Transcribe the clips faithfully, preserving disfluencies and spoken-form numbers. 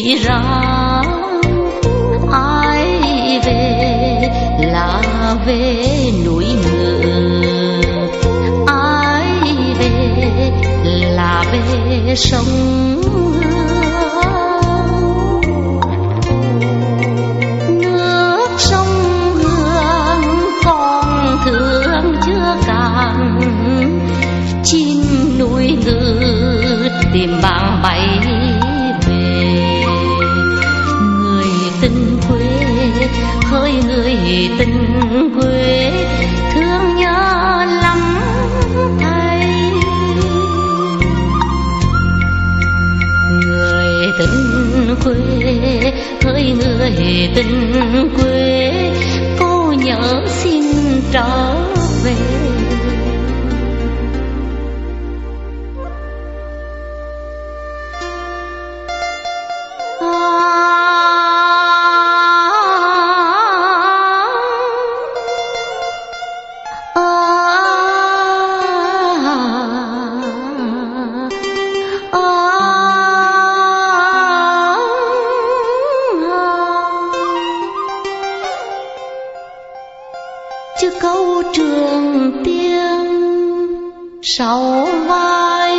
ra. Ai về là về núi ngựa, ai về là về sông nước sông Hương còn thương chưa cạn. Chim núi ngự tìm bạn bay về, người tình quê hỡi người tình quê thương nhớ lắm thầy. Người tình quê hỡi người tình quê cô nhớ xin trở về. Chứ câu trường tiên sau vai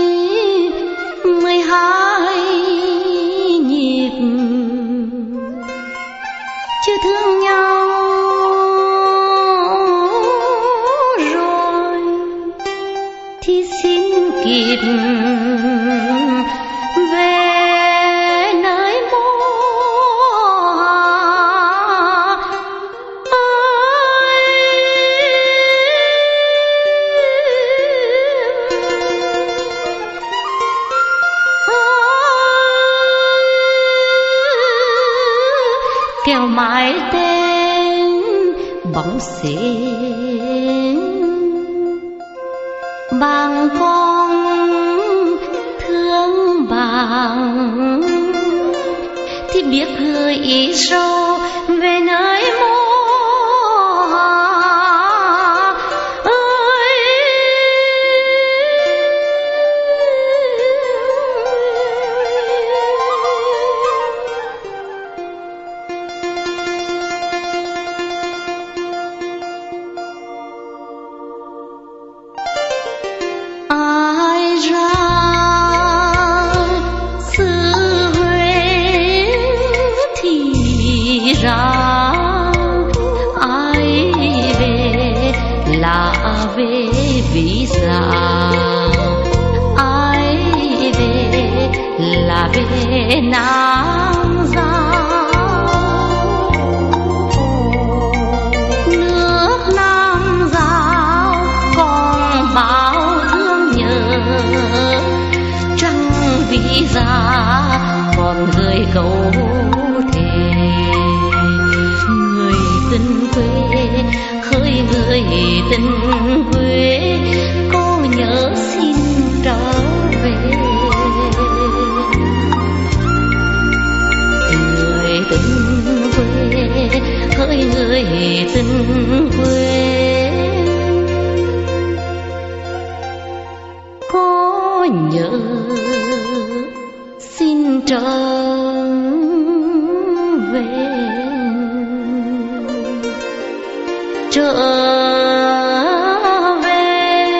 mười hai nhịp, chứ thương nhau rồi thì xin kịp về nơi mô kêu mãi tên bóng xến bằng con thương bằng thì biết gửi ý sâu về nơi mô. Ai ra xứ Huế thì ra, ai về là về vì già, ai về là về Nam Giao. Nước Nam Giao còn bao trăng vì già còn người câu thề. Người tình quê khơi người tình quê cô nhớ xin trở về. Người tình quê khơi người tình quê có nhớ xin trở về, trở về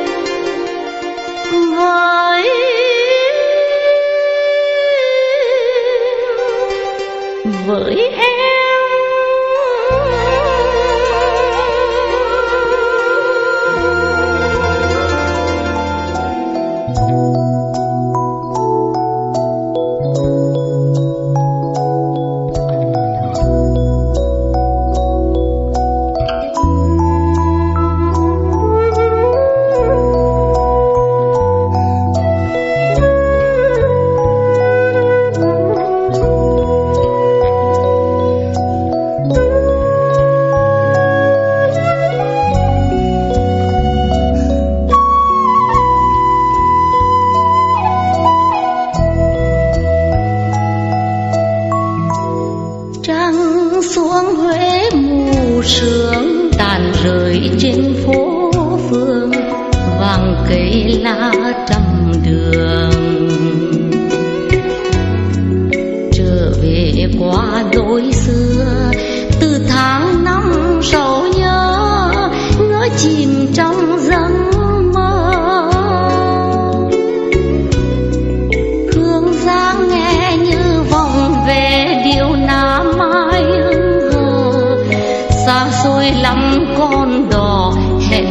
với với em. sương tàn rơi trên phố phường, vàng cây lá trăm đường.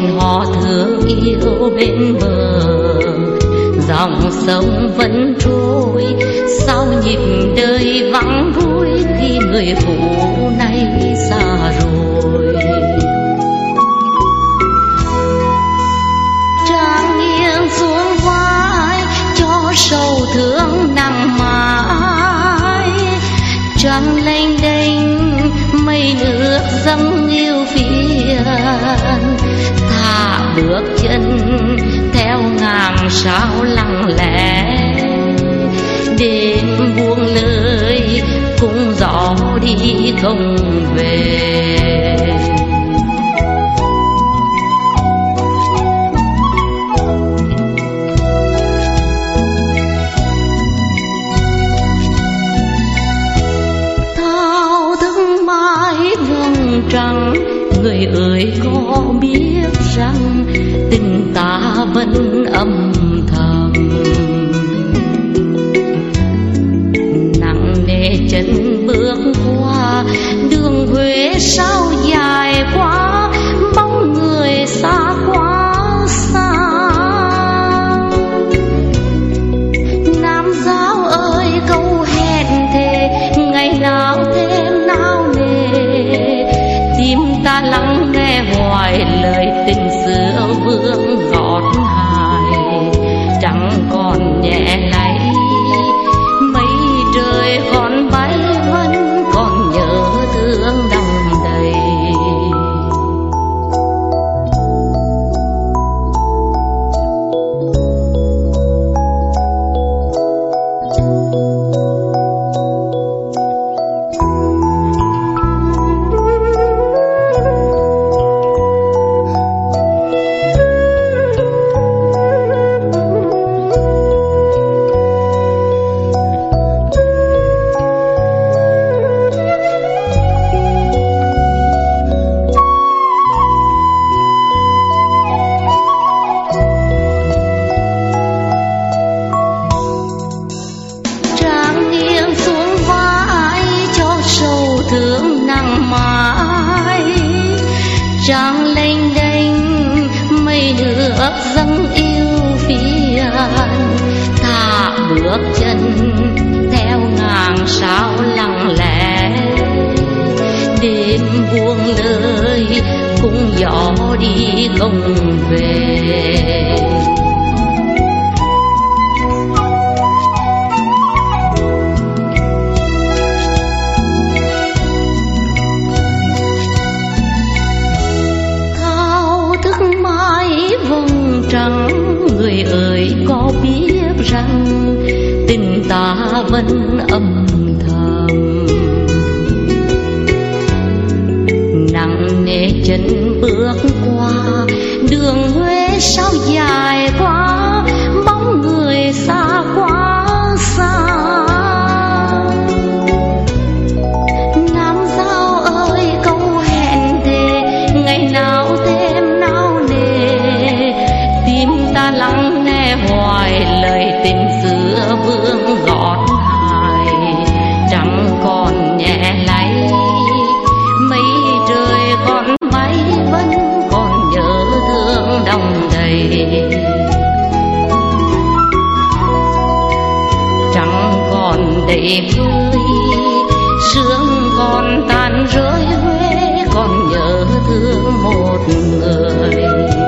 họ thương yêu bên bờ, dòng sông vẫn trôi sao nhịp đời vắng vui khi người phụ nay xa rồi. Trăng nghiêng xuống vai cho sầu thương nặng mãi, trăng lênh đênh mây nước dâng yêu phiền, thả bước chân theo ngàn sao lặng lẽ, đêm buông lời cũng gió đi không về. Thao thức mãi vầng trăng, người ơi có biết rằng tình ta vẫn âm thầm, nặng nề chân bước qua đường Huế sao dài quá, bóng người xa quá xa. Nam Giao ơi câu hẹn thề ngày nào thêm nao nề, tim ta lắng nghe hoài lời tình xưa vương gót hài, chẳng còn nhẹ lay mây trời còn bay vẫn còn nhớ thương đong đầy. Thương nặng mãi, trăng lênh đênh mây nước dâng yêu phiền, thả bước chân theo ngàn sao lặng lẽ, đêm buông lời cũng gió đi không về. Vầng trăng, người ơi có biết rằng tình ta vẫn âm thầm, nặng nề chân bước qua đường Huế sao dài quá, bóng người xa quá xa. Nam Giao ơi câu hẹn thề ngày nào thêm nao nề, tim ta lắng nghe hoài lời tình xưa vương gót hài, chẳng còn nhẹ lay mây trời còn bay vẫn còn nhớ thương đong đầy. Trăng còn đầy vơi sương còn tàn rơi Huế, còn nhớ thương một người.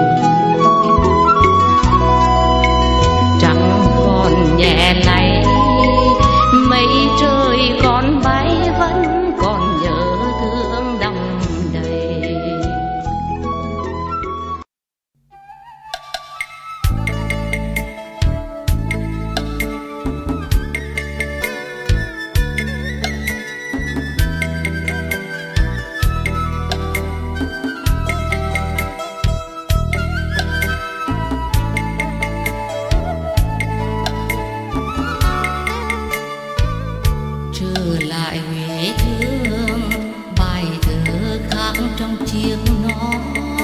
Trăng còn nhẹ lay mây trời còn bay vẫn còn nhớ thương đong đầy. Trong chiếc nón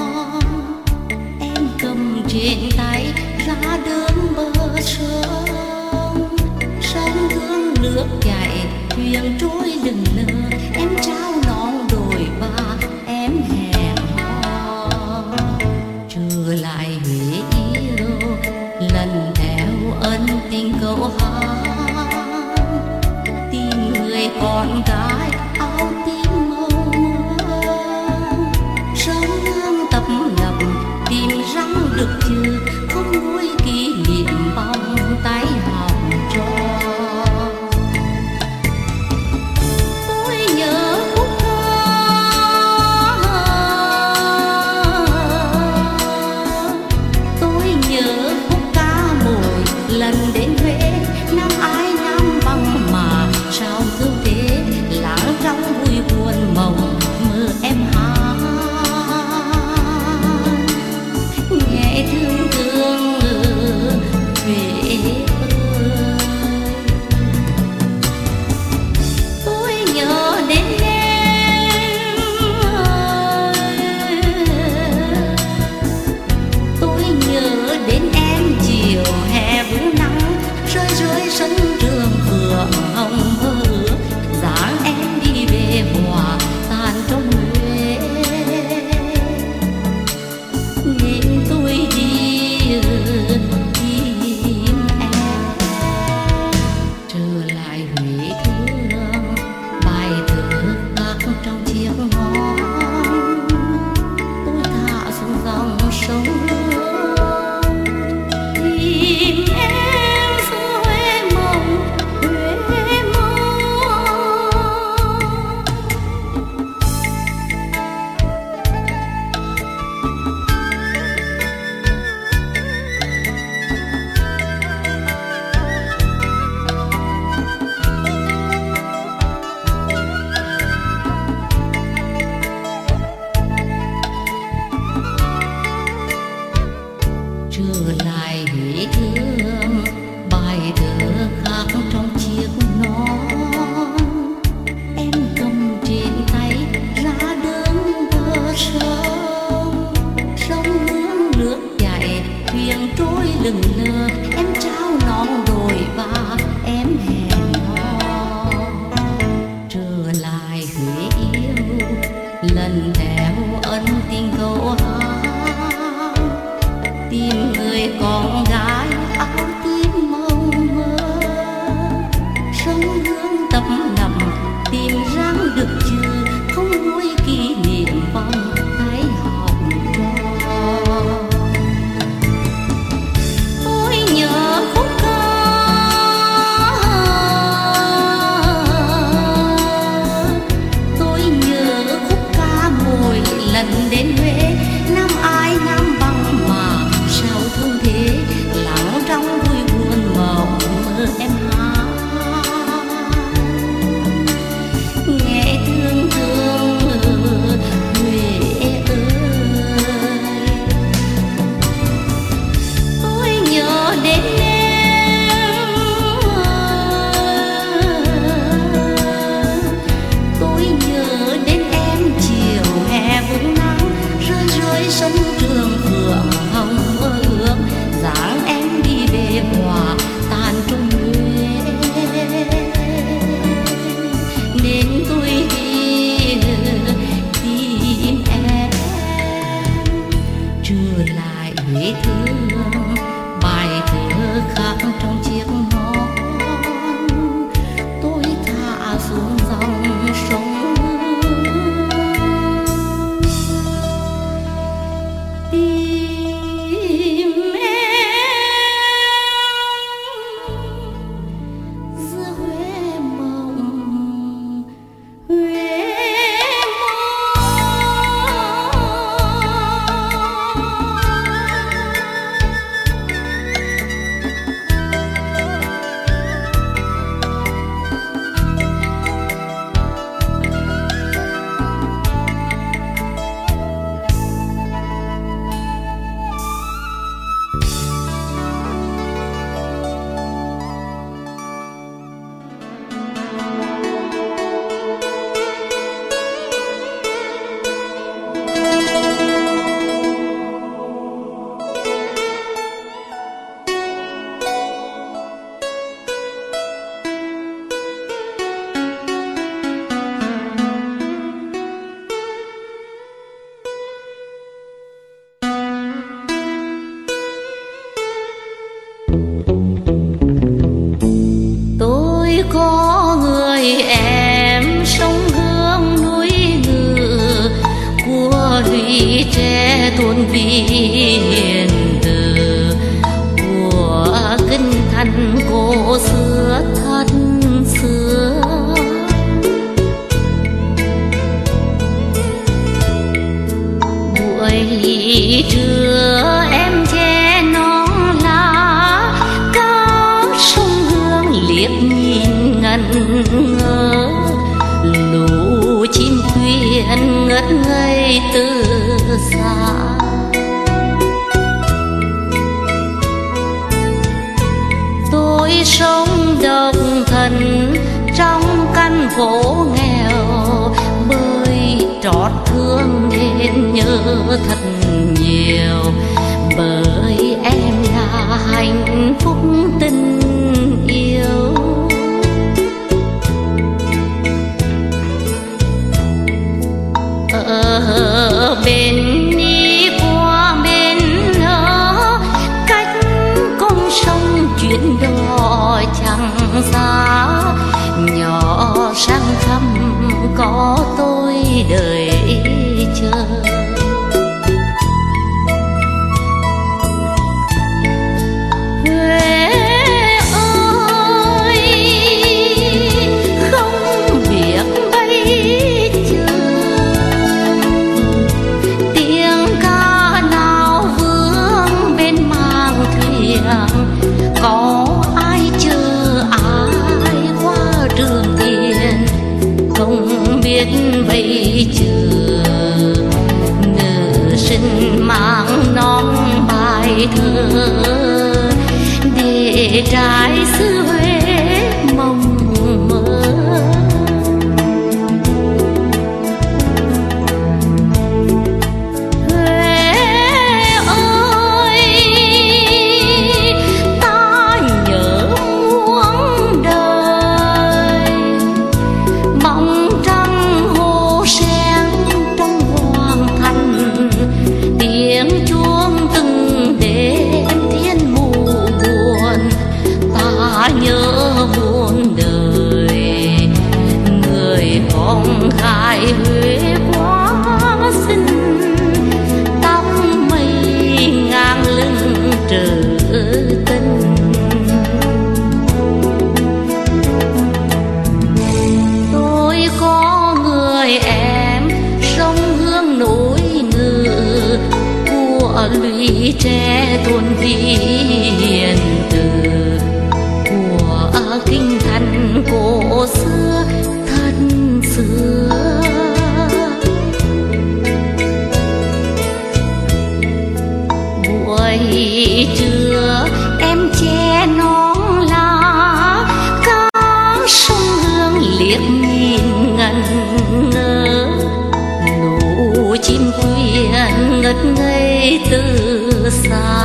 em cầm trên tay ra đơn bờ sông, sông hương nước chảy thuyền trôi lừng lơ, em trao nón đồi ba em hẹn hò. Trời câu hát tìm người con gái áo tím màu mơ, sống ngang tập lập tìm răng được chưa không nguôi kỷ niệm bóng tay hồng tròn. Tôi nhớ khúc ca, tôi nhớ khúc ca mỗi lần đến Huế, năm ai năm băng mà sao thương thế, lãng trong vui buồn mộng mơ em hát nhẹ thương thương Huế ơi. Tôi nhớ đến em ơi, tôi nhớ đến em chiều hè vũ nắng ơi em sông Hương núi Ngự của lũy tre tuôn viền từ của kinh thành cổ xưa thân xưa. Buổi trưa em che nón lá cao sông Hương liếc nhìn ngẩn ngơ, lũ chim thuyền ngất ngây từ xa. Tôi sống độc thân trong căn phố nghèo, bơi trót thương nên nhớ thật nhiều, bởi em là hạnh phúc tình yêu. Ở bên đi qua bên đó, cách con sông chuyển đò chẳng xa, nhỏ sang thăm có tôi đợi chờ. Huế ơi không biết bây giờ tiếng ca nào vương bên màng thuyền, có ai chờ ai qua trường tiền, không biết bây giờ nữ sinh mang non bài thơ để trái xứ Huế mộng mơ. Huế ơi ta nhớ muôn đời, bóng trăng hồ sen trong hoàng thành, tiếng chuông từng đêm thiên mù buồn. Ta nhớ muôn đời người phong khai Huế quá xinh, tóc mây ngang lưng trữ tình. Tôi có người em sông Hương núi Ngự của lũy tre tuôn viền từ của kinh thành cổ xưa thân xưa. Buổi trưa em che nón lá cá sông Hương liếc nhìn ngẩn ngơ, lũ chim thuyền ngất ngây từ xa.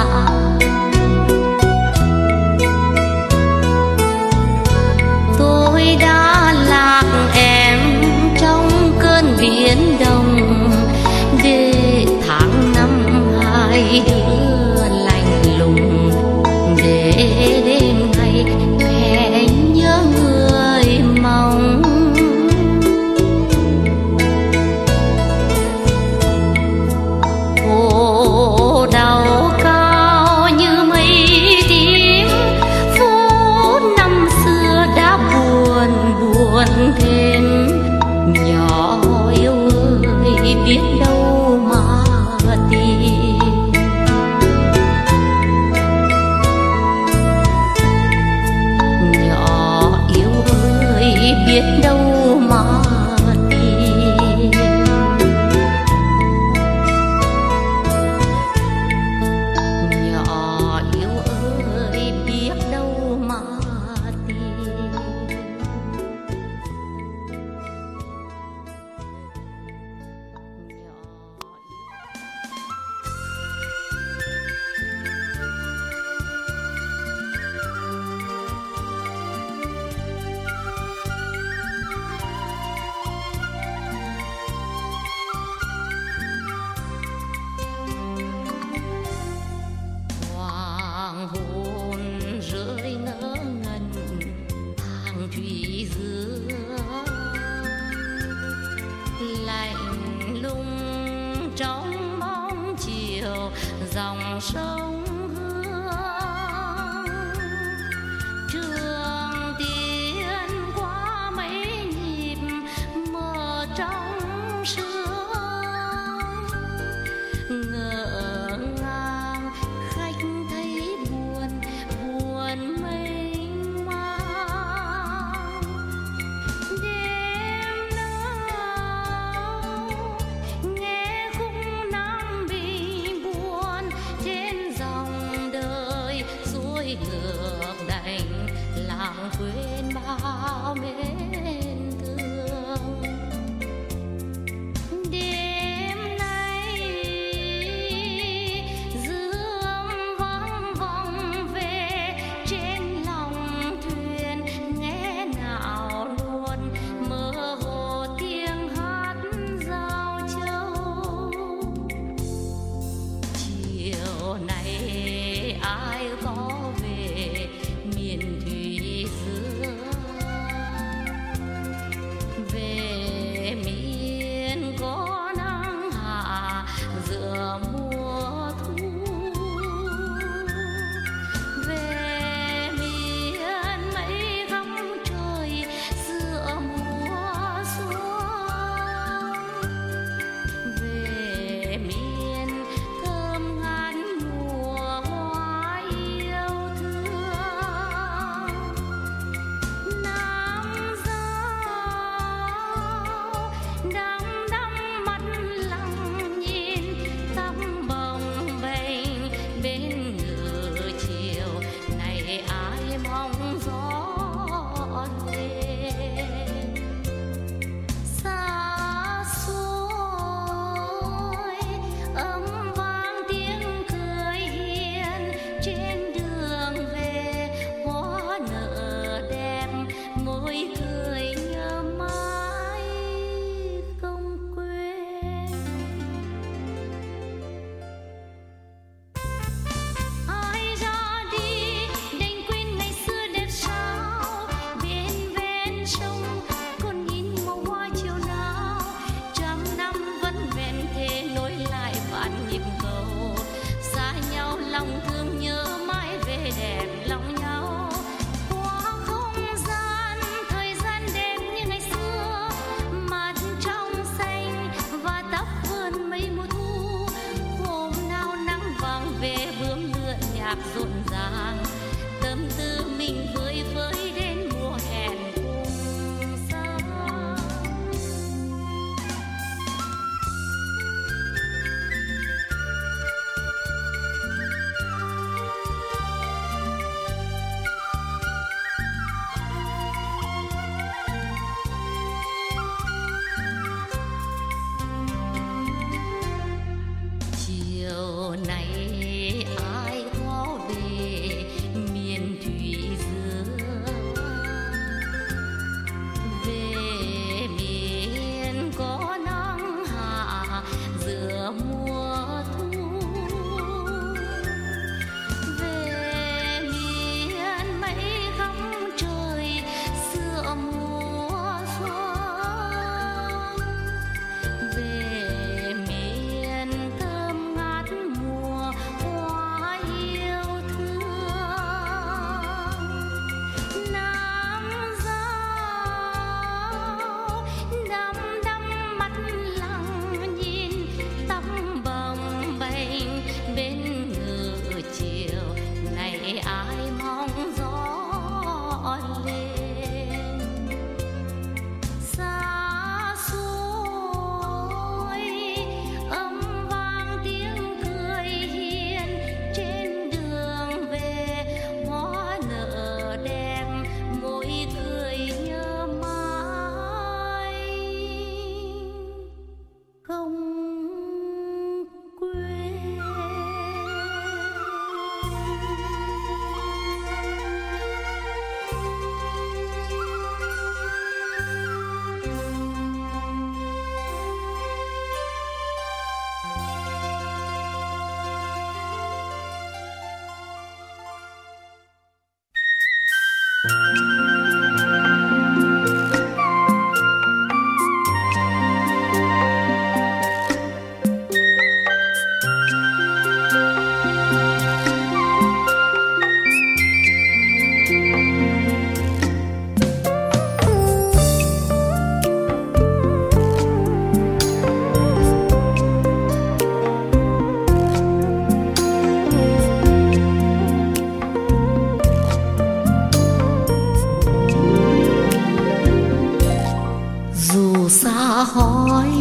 dòng sông Hương. Trường Tiên qua mấy nhịp mơ trong sương, ngỡ ngàng khách thấy buồn buồn mênh mang. Đêm nào nghe khúc Nam Bình buồn trên dòng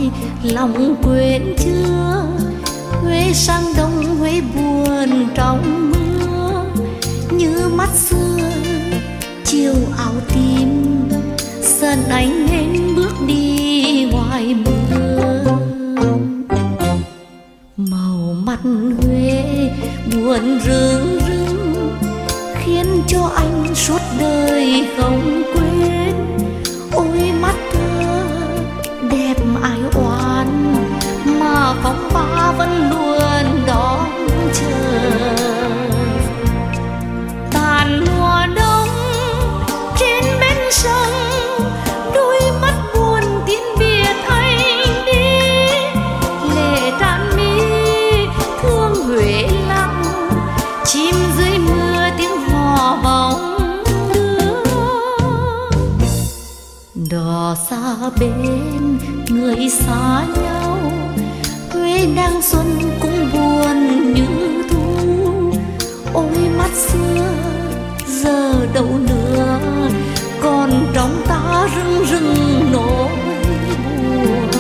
hỏi lòng quên chưa. Huế sang đông, Huế buồn trong mưa, như mắt xưa chiều áo tím, dần anh nên bước đi ngoài mưa. Màu mắt Huế buồn rưng rưng, khiến cho anh suốt đời không quên. Ôi mắt thơ đẹp ai oán, mà phong ba vẫn luôn đón chờ. Tàn mùa đông trên bên sông, đôi mắt buồn tiếng biệt anh đi. Lệ tràn mi thương Huế lặng, chim dưới mưa tiếng hò bóng đưa. Đò xa bên người xa nhau, Huế đang xuân cũng buồn như thu. Ôi mắt xưa giờ đâu nữa, còn trong ta rưng rưng nỗi buồn.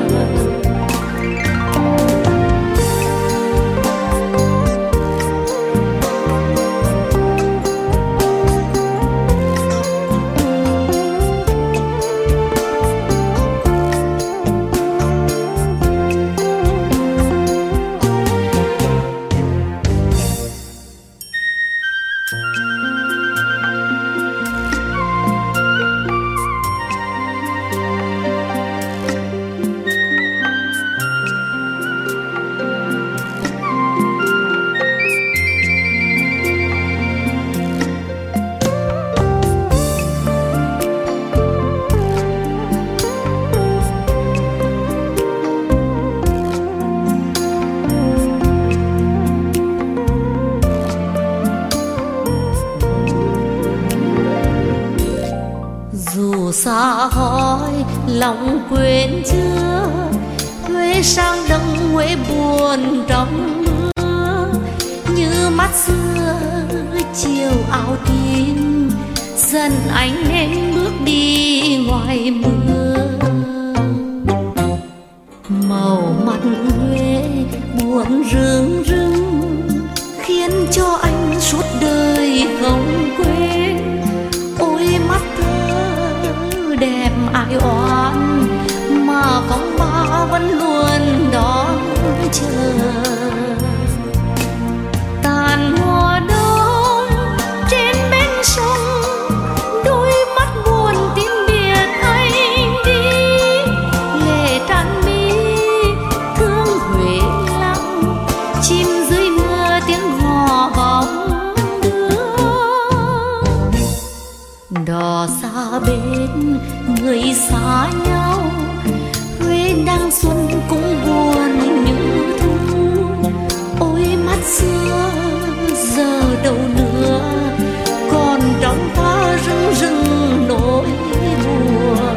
Xa hỏi lòng quên chưa. Huế sang đông, Huế buồn trong mưa, như mắt xưa chiều áo tím, dần anh nên bước đi ngoài mưa. Màu mắt Huế buồn rưng rưng, khiến cho anh suốt đời không quên. Ôi mắt đẹp ai oán, mà phong ba vẫn luôn đón chờ. Tàn mùa đông trên bên sông, đôi mắt buồn tiếng biệt anh đi. Lệ tràn mi thương Huế lặng, chim dưới mưa tiếng hò bóng đưa. Đò xa bên người xa nhau, Huế đang xuân cũng buồn như thu. Ôi mắt xưa giờ đâu nữa, còn trong ta rưng rưng nỗi buồn.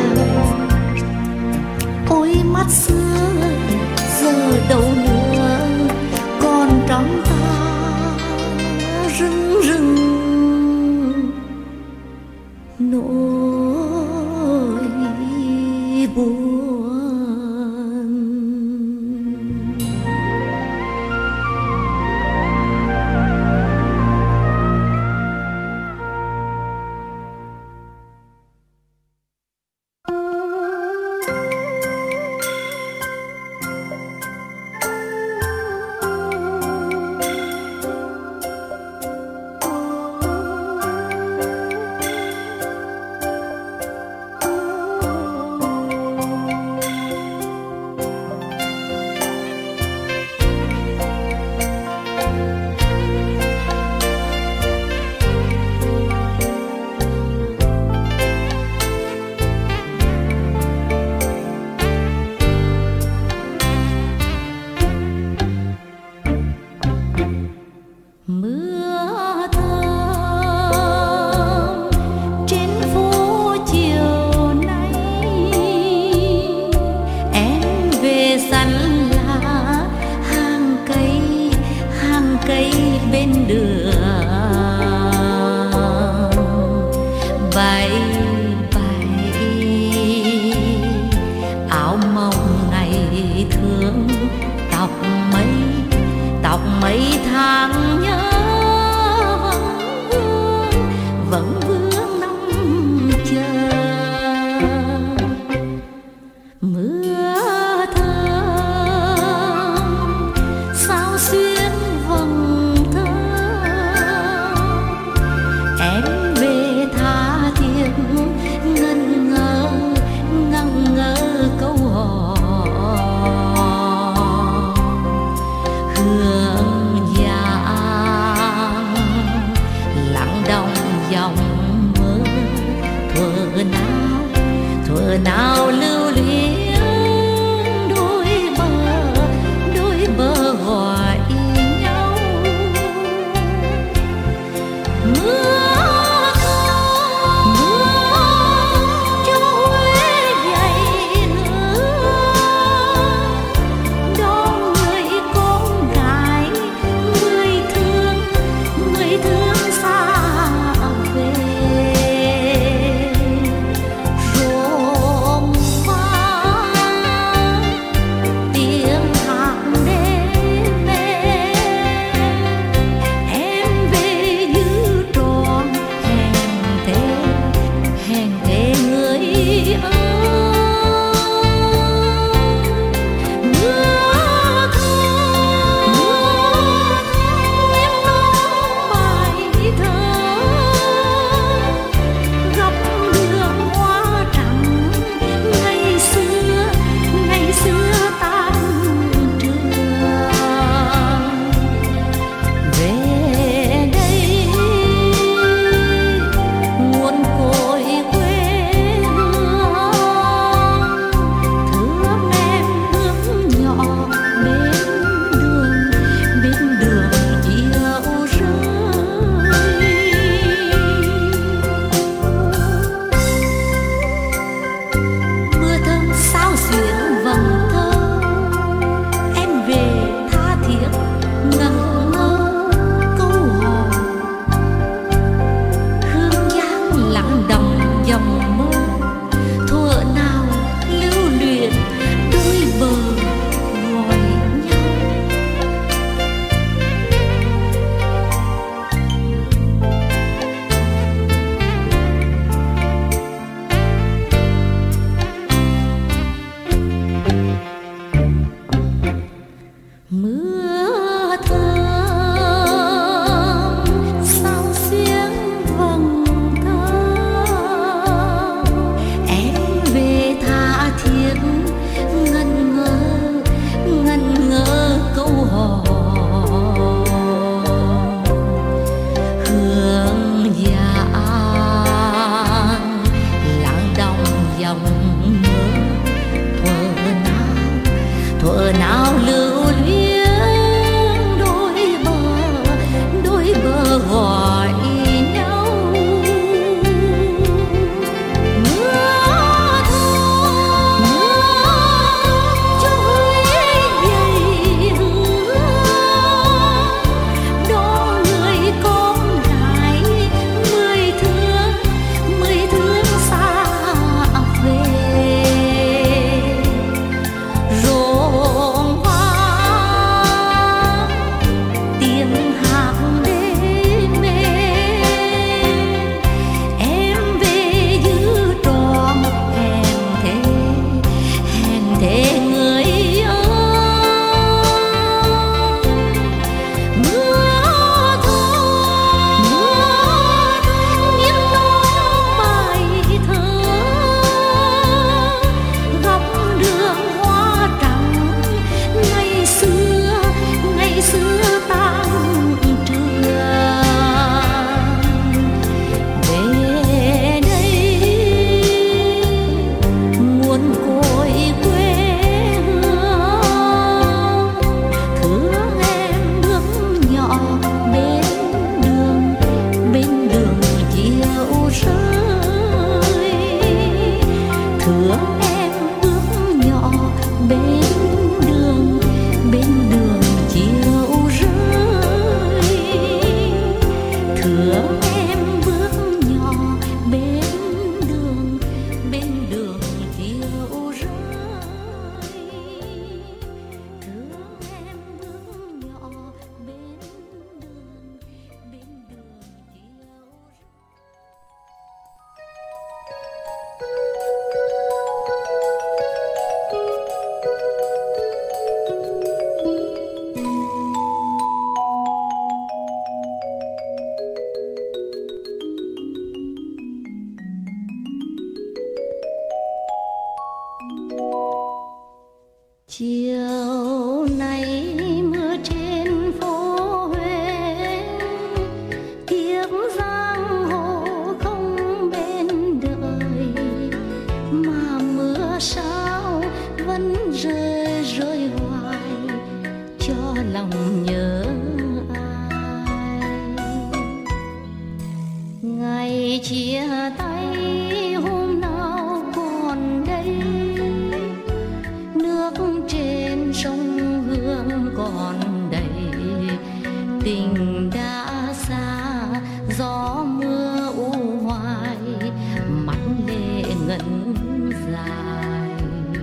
Ôi mắt xưa giờ đâu nữa, còn trong ta rưng rưng nỗi buồn. bay bay áo mỏng thương em bước nhỏ bên đường, bên đường chiều rơi. Thương em bước nhỏ bên đường, bên đường chiều rơi. Thương em bước nhỏ bên đường, bên đường chiều rơi. Chiều nay mưa trên phố Huế, tiếc giang hồ không bên đời, mà mưa sao vẫn rơi rơi hoài cho lòng nhớ ai. Ngày chia tay hôm nào còn đây, nước trên sông Hương còn đầy, tình đã xa gió mưa u hoài, mắt lệ ngẩn dài.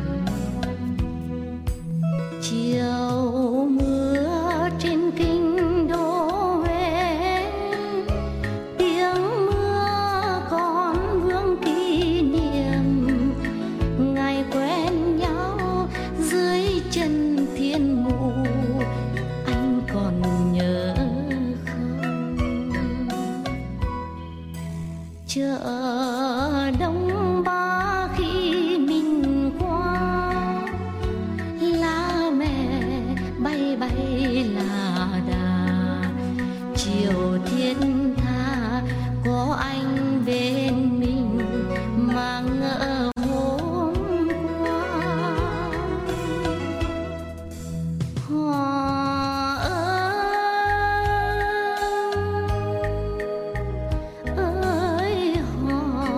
Chiều mưa trên kinh đô Huế, tiếng mưa còn vương kỷ niệm ngày quen nhau dưới chân thiên mụ. Anh còn nhớ không? Chợ Đông Ba khi mình qua, lá mẹ bay bay là đà. Chiều thiên tha có anh bên mình mà ngỡ hôm qua. Họ ơi họ,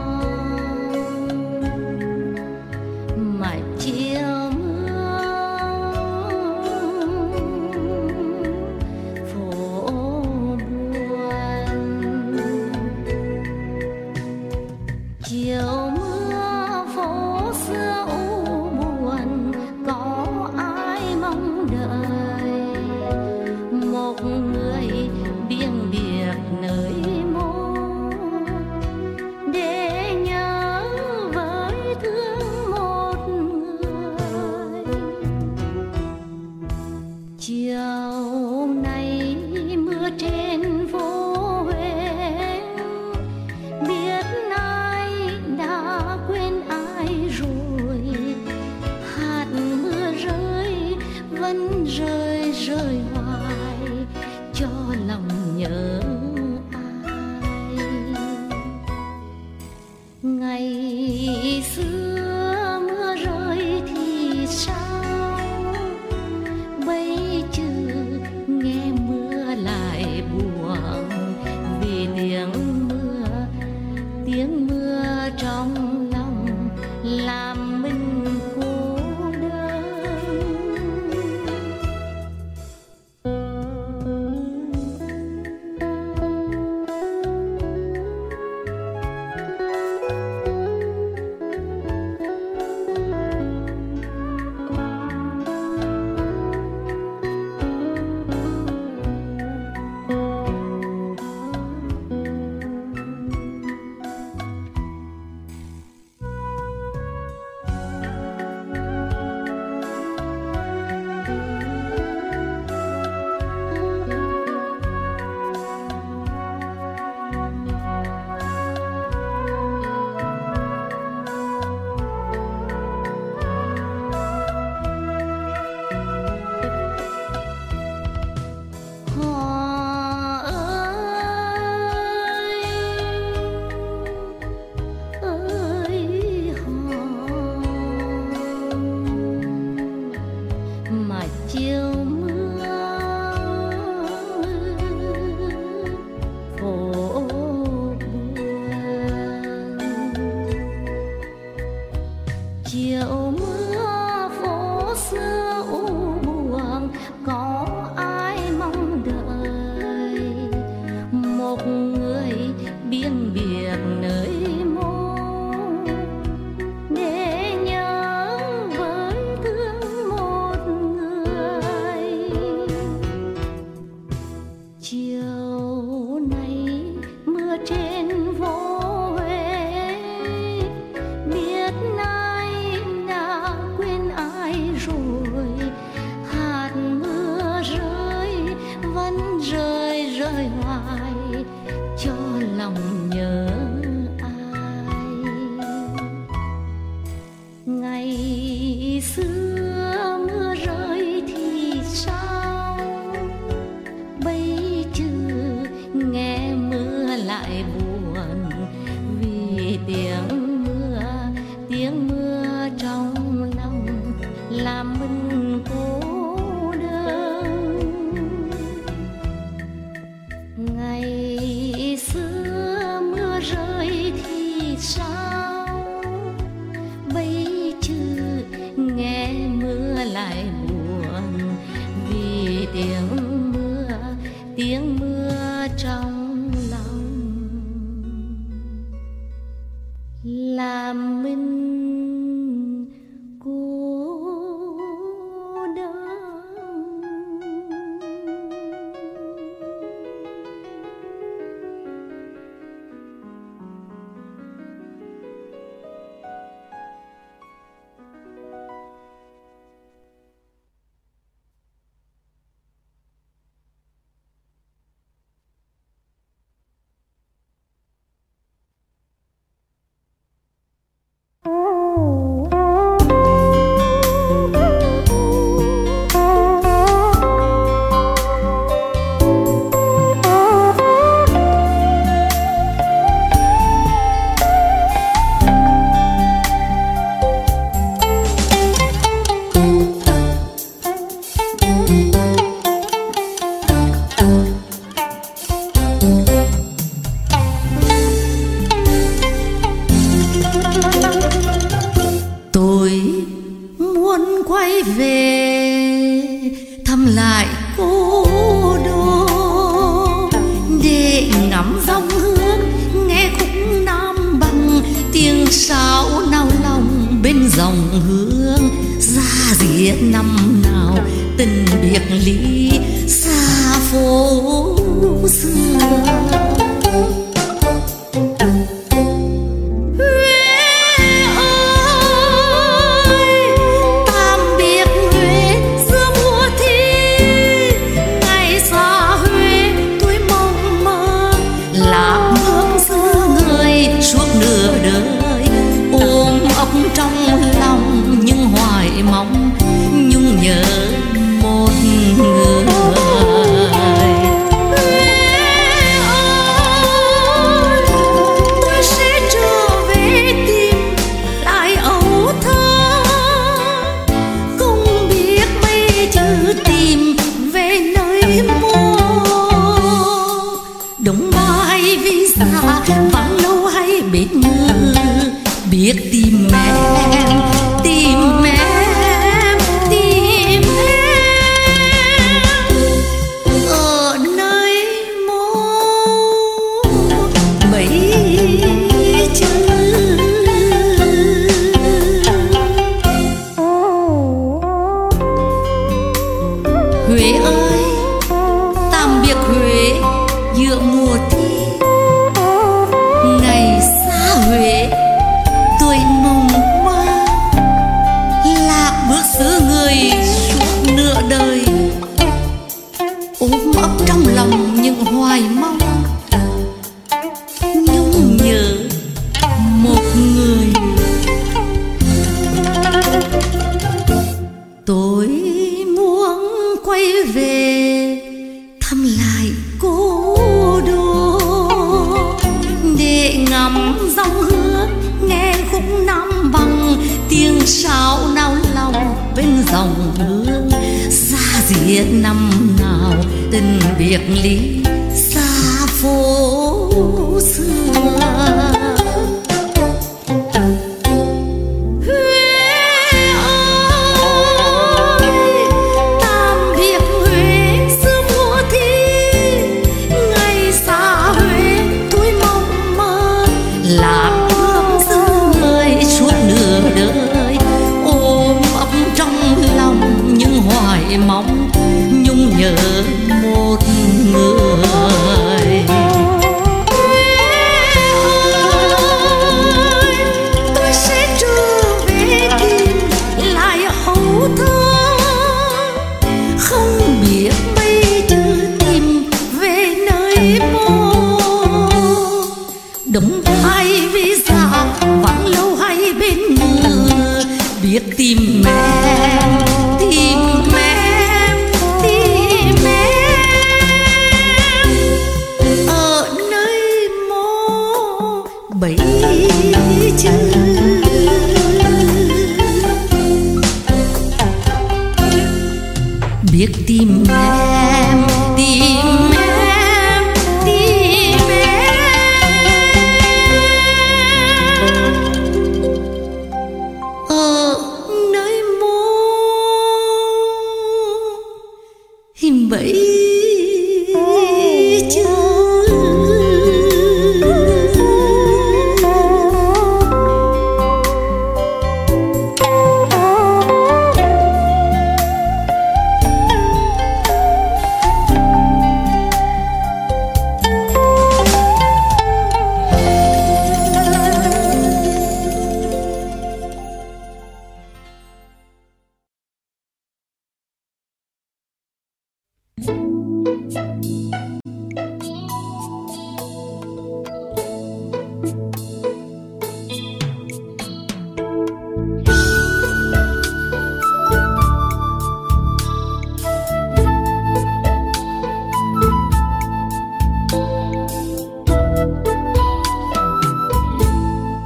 mà chiều mưa phố buồn. Chiều mưa phố xưa u buồn, có ai mong đợi một người biếng biệt nơi mô, để nhớ với thương một người. Chiều nay mưa trên phố Huế, biết ai đã quên ai rồi. Hạt mưa rơi vẫn rơi rơi hoài cho lòng nhớ ai. Ngày xưa mưa rơi thì sao, bây giờ nghe mưa lại buồn, vì tiếng mưa tiếng mưa trong lòng làm mình cô đơn. làm mình cô đơn. Bẫy chứ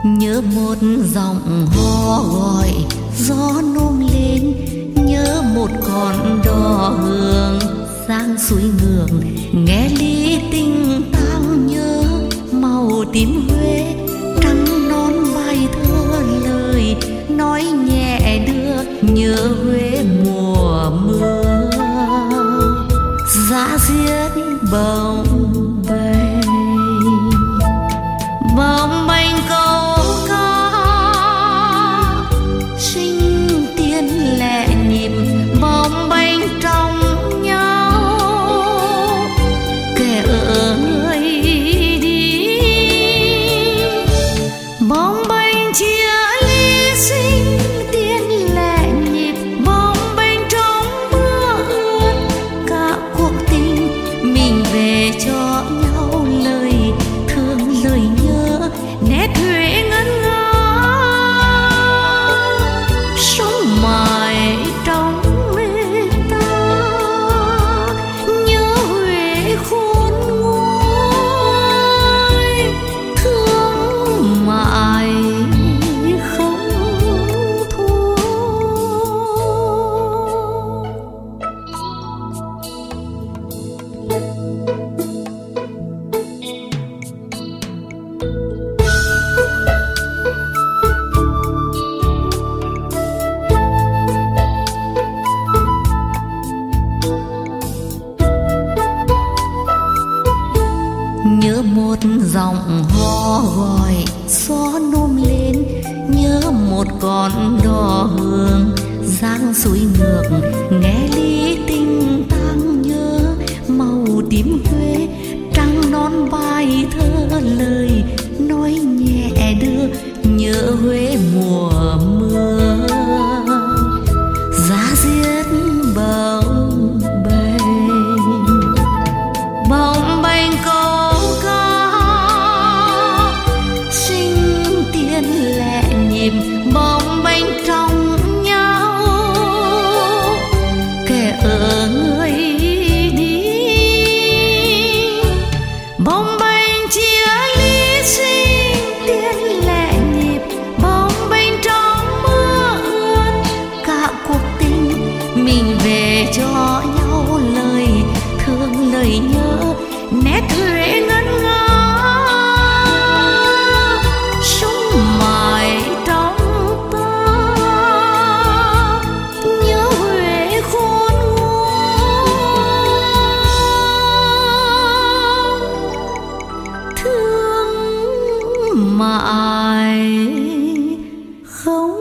nhớ một giọng hò gọi gió nôm lên, nhớ một con đò hương sang suối ngược, nghe ly tình tang nhớ màu tím Huế trăng non bài thơ lời nói nhẹ đưa nhớ Huế mùa mưa giá diết bồng bềnh bồng bềnh câu ca sinh tiên lệ nhịp bồng bềnh trong nhau kẻ ở người đi bồng bềnh chia ly sinh tiên lệ nhịp bồng bềnh trong mưa ướt cả cuộc tình mình về cho nhau lời thương lời nhớ nét Huế ngân nga sống mãi trong mê ta nhớ Huế khôn nguôi thương mãi không thôi. Nhớ một giọng hò gọi gió nôm lên, nhớ một con đò hương giang suối ngược, nghe ly tình tang nhớ màu tím Huế trăng non bài thơ lời nói nhẹ đưa nhớ Huế mùa mưa giá diết bồng bềnh bồng bềnh câu ca sinh tiên lệ nhịp bồng bềnh trong nhau kẻ ở người đi bồng bềnh chia ly sinh tiên lệ nhịp bồng bềnh trong mưa ướt cả cuộc tình mình về cho nhau lời thương lời nhớ nét Huế ngân nga sống mãi trong ta nhớ Huế khôn nguôi thương mãi không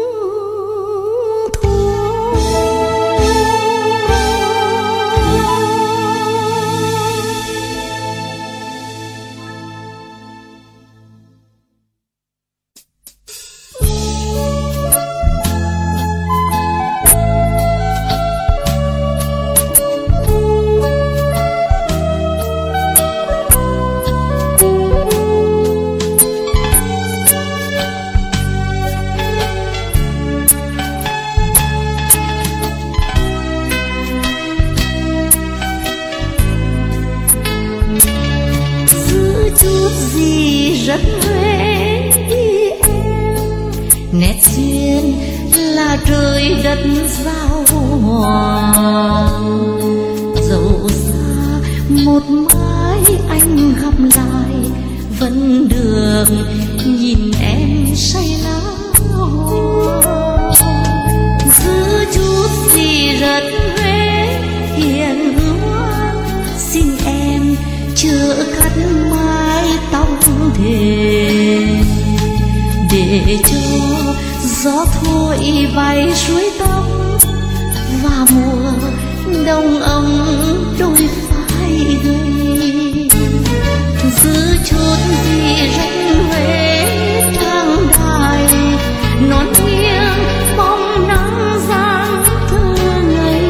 rất Huế em nét duyên là trời đất giao hòa dẫu xa một mai anh gặp lại vẫn được nhìn em say lá hoa giữ chút gì rất Huế hiền hương xin em chữa cắt mái tóc thề để cho gió thổi bay suối tóc và mùa đông ấm đôi vai gầy giữ chút gì ranh Huế trang đài non nghiêng bóng nắng giang thơ ngây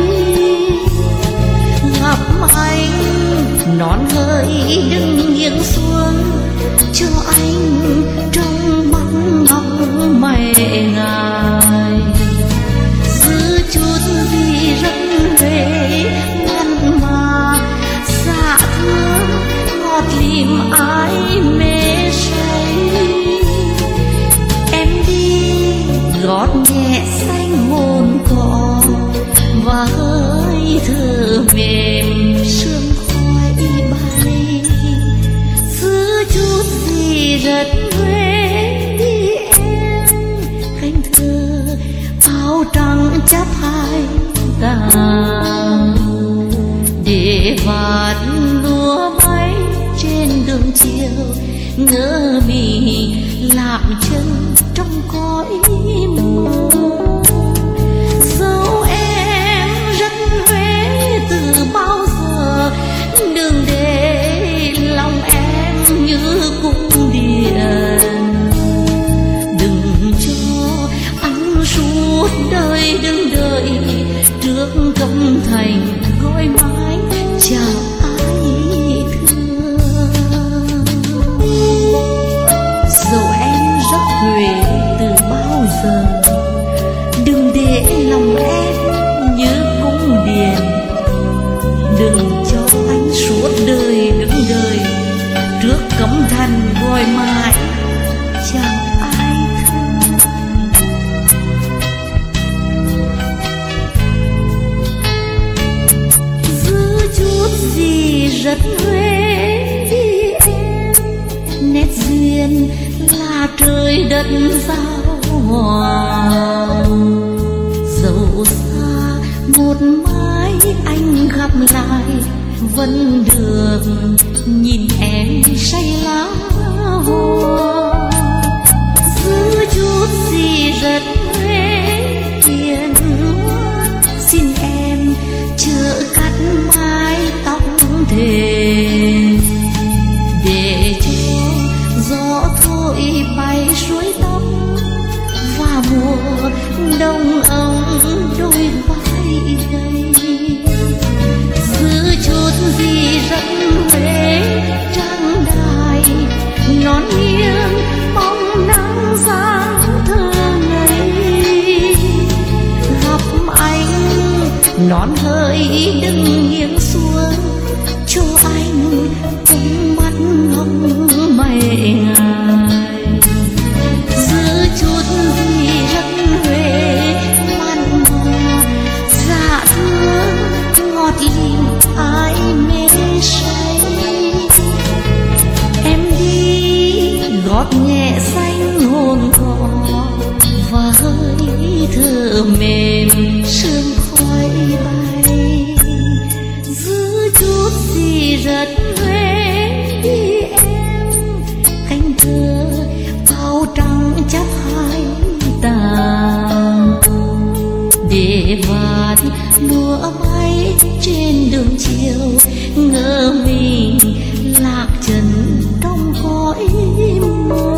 gặp anh non hơi đừng nghiêng xuống cho anh trong mắt ngọc mày ngài giữ chút gì ranh Huế ngăn mà dạ thương ngọt lìm ai mê say chắp hai tay để vạt lúa bay trên đường chiều, ngỡ mình lạm chân trong cõi mơ. Dẫu em rất Huế từ bao giờ, đừng để lòng em như cung điện. Đừng cho anh suốt đời đứng đợi trước cấm thành gói mái chào ai thương. Dẫu em rất Huế từ bao giờ, đừng để lòng em như cung điện. Đừng cho anh suốt đời đứng đợi trước cấm thành gói mái chào ai thương. Giữ chút gì rất Huế vì em, nét duyên là trời đất giao hòa. Dẫu xa một mai anh gặp lại, vẫn được nhìn em say lá hoa. Giữ chút gì rất Huế tiền ngoan, xin em chớ cắt mái tóc thề, để cho gió thổi bay suối tóc và mùa đông ấm đôi vai gầy. Giữ chút gì rất Huế trang đài, non nghiêng bóng nắng dáng thơ ngây. Gặp anh non hỡi đừng nghiêng xuống, cho anh cùng mắt ngọc mày ngài. Giữ chút gì rất Huế mặn mà, dạ thương ngọt lìm ai mê say. Em đi gót nhẹ xanh hồn cỏ và hơi thở mềm sương khói bay. Giữ chút gì rất Huế vì em, cánh thơ áo trắng chắp hai tàng để vạt lúa bay trên đường chiều, ngỡ mình lạc chân trong cõi mơ.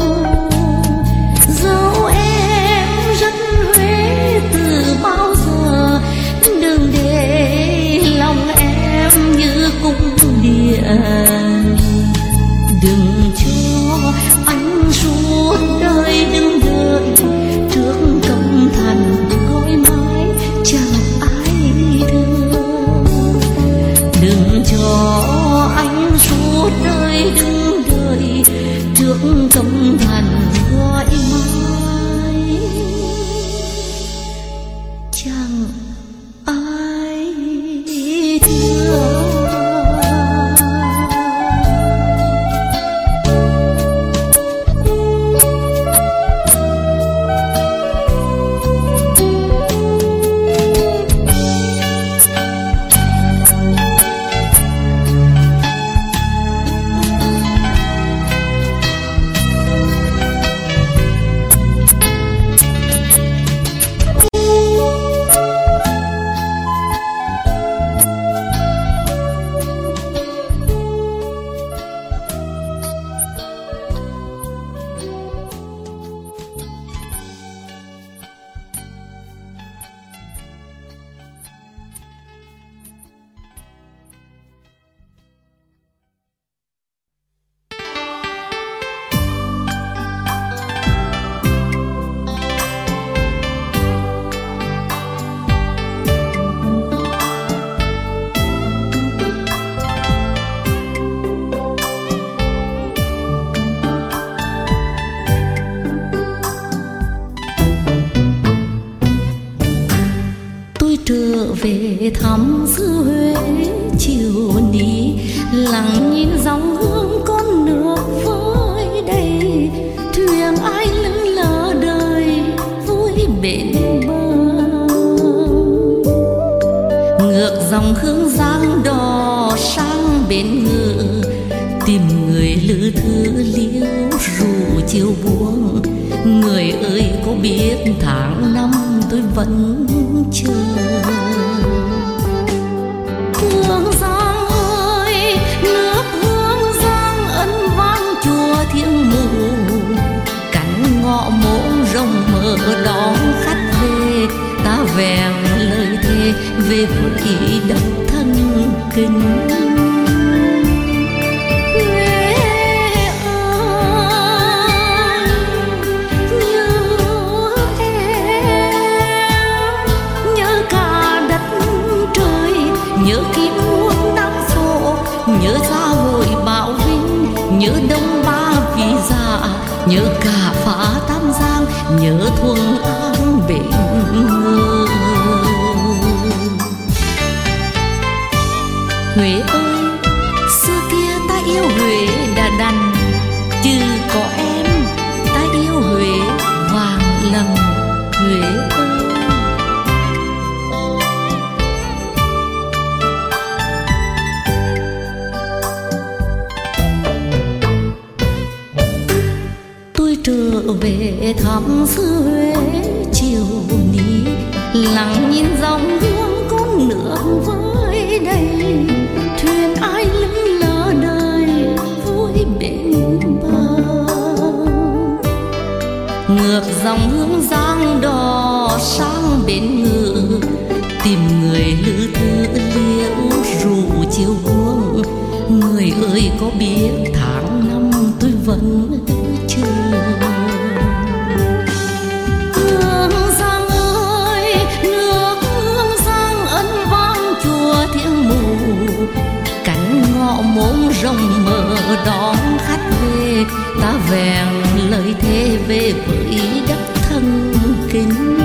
Dẫu em rất Huế từ bao giờ, đừng để lòng em như cung điện. Đừng cho anh suốt đời đứng đợi trước cấm thành gói mái chẳng ai thương. Đừng cho anh suốt đời đứng đợi trước cấm thành gói mái chẳng ai thương. trở về thăm xứ Huế chiều đi, lặng nhìn dòng hương con nước với đầy, thuyền ai lững lờ đời vui bên bờ. dòng hương giang đò sang bên ngự, tìm người lữ thư liêu rủ chiều buông. Người ơi có biết tháng năm tôi vẫn chờ. Hương giang ơi, nước hương giang ân vang chùa Thiên Mụ, cánh ngọ mộ rồng mở đón khách về. Ta vẹn lời thề về với đất thân kinh. Nhớ kim muôn năm phổ, nhớ xã hội Bảo Vinh, nhớ Đông Ba Vì Dạ, nhớ cả phá Tam Giang, nhớ Thuận An Bến Ngự. Huế ơi, xưa kia ta yêu Huế đã đành, chứ có em ta yêu Huế vàng lầm. Huế ơi, trở về thăm xứ Huế chiều ní, lặng nhìn dòng hương con nước với đầy. Thuyền ai lững lờ đời vui bên bờ, ngược dòng hương giang đò sang bên ngự, tìm người lữ thư liễu rủ chiều buông. Người ơi có biết tháng năm tôi vẫn chờ. Hương giang ơi, nước hương giang ân vang chùa Thiên Mụ, cánh ngọ môn rồng mở đón khách về. Ta vẹn lời thề về với đất thân kính.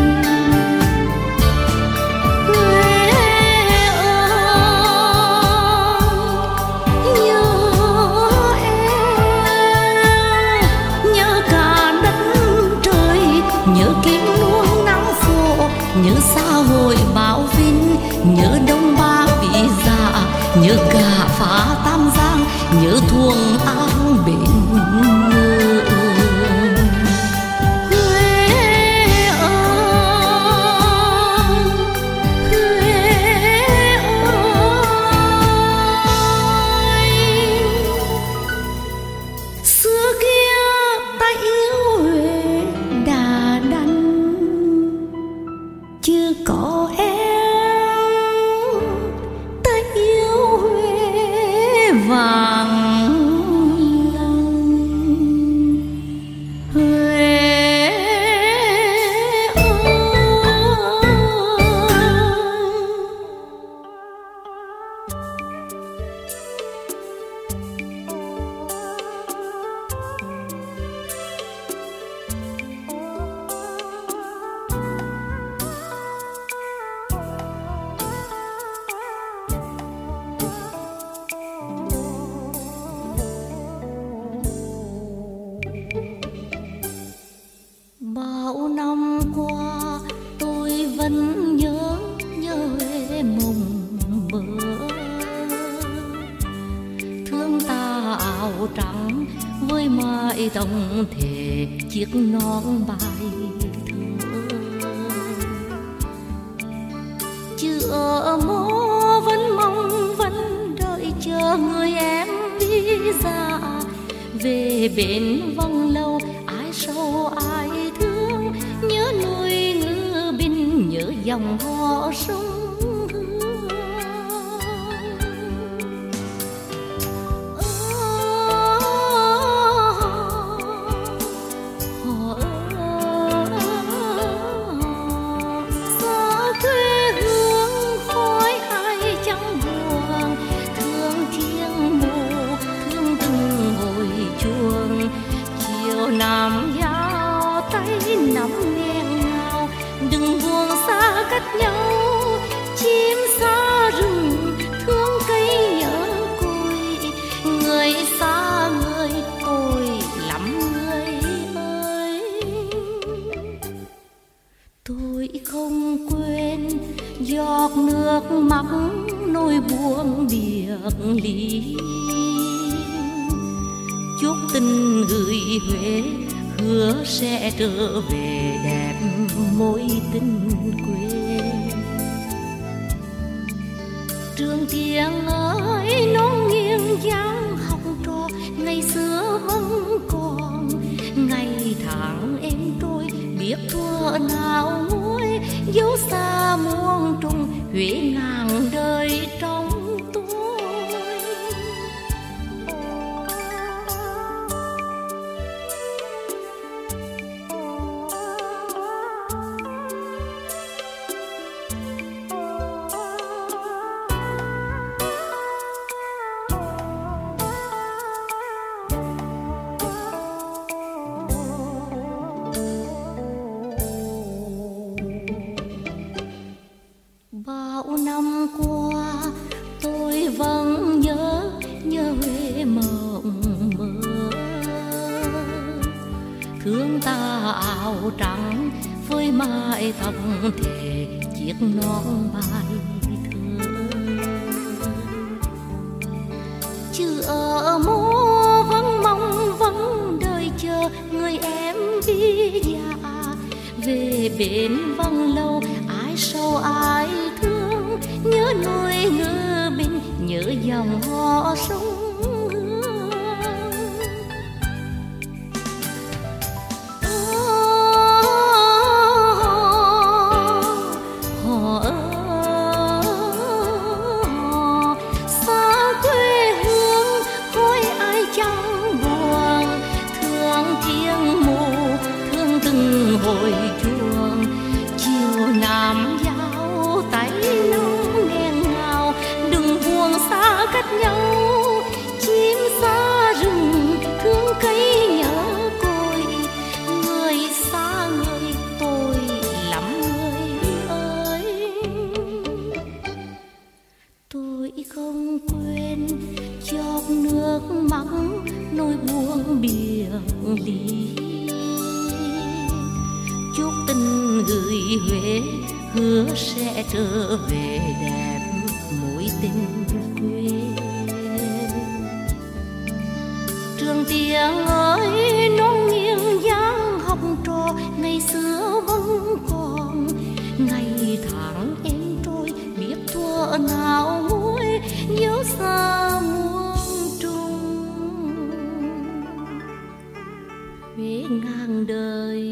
Nhớ kim muôn năm phổ, nhớ xã hội Bảo Vinh, nhớ Đông Ba Vì Dạ, nhớ cả phá Tam Giang, nhớ Thuận An Bến Ngự. Huế ơi, Huế ơi, xưa kia ta yêu Huế đã đành, chưa có em ta yêu Huế vàng lăng. Huế bao năm qua tôi vẫn nhớ nhớ Huế mộng mơ. Thương ta áo trắng với mái tóc thề chiếc nón bài thơ. Chữa mô vẫn mong vẫn đợi chờ người em đi ra. Về bên vòng lâu ai sâu ai thương, nhớ núi Ngự Bình nhớ dòng họ sông Nam giao tay nắm đèn nào, đừng buông xa cách nhau. Chim xa rừng thương cây nhớ cội, người xa người tôi lắm người ơi. Tôi không quên giọt nước mắt nỗi buồn biệt ly. Chúc tình người Huế hứa sẽ trở về đẹp mối tình quê. Trường Thiêng ơi non nghiêng dáng học trò, ngày xưa vẫn còn ngày tháng em trôi, biết thua nào nguôi dấu xa muôn trùng, Huế ngàn đời trong tôi. Bao năm qua tôi vẫn nhớ nhớ Huế mộng mơ, thương ta áo trắng với mái tóc thề chiếc nón bài thơ. Chứ ở mô vẫn mong vẫn đợi chờ người em đi già về bên vắng lâu. Ai sâu ai thương nhớ núi ngự bình, nhớ dòng họ sông Hương. Họ họ xa quê hương khói ai chẳng buồn, thương Thiêng mù thương từng hồi chuông. Chiều Nam giao tay nắng nghẹn ngào, đừng buồn xa cách nhau. Chim xa rừng thương cây nhớ cội, người xa người tôi lắm người ơi. Tôi không quên giọt nước mắt nỗi buồn biệt ly. Chúc tình người Huế hứa sẽ trở về đẹp mối tình quê. Trường Thiêng ơi non nghiêng dáng học trò, ngày xưa vẫn còn ngày tháng em trôi, biết thua nào nguôi nhớ xa muôn trùng, Huế ngàn đời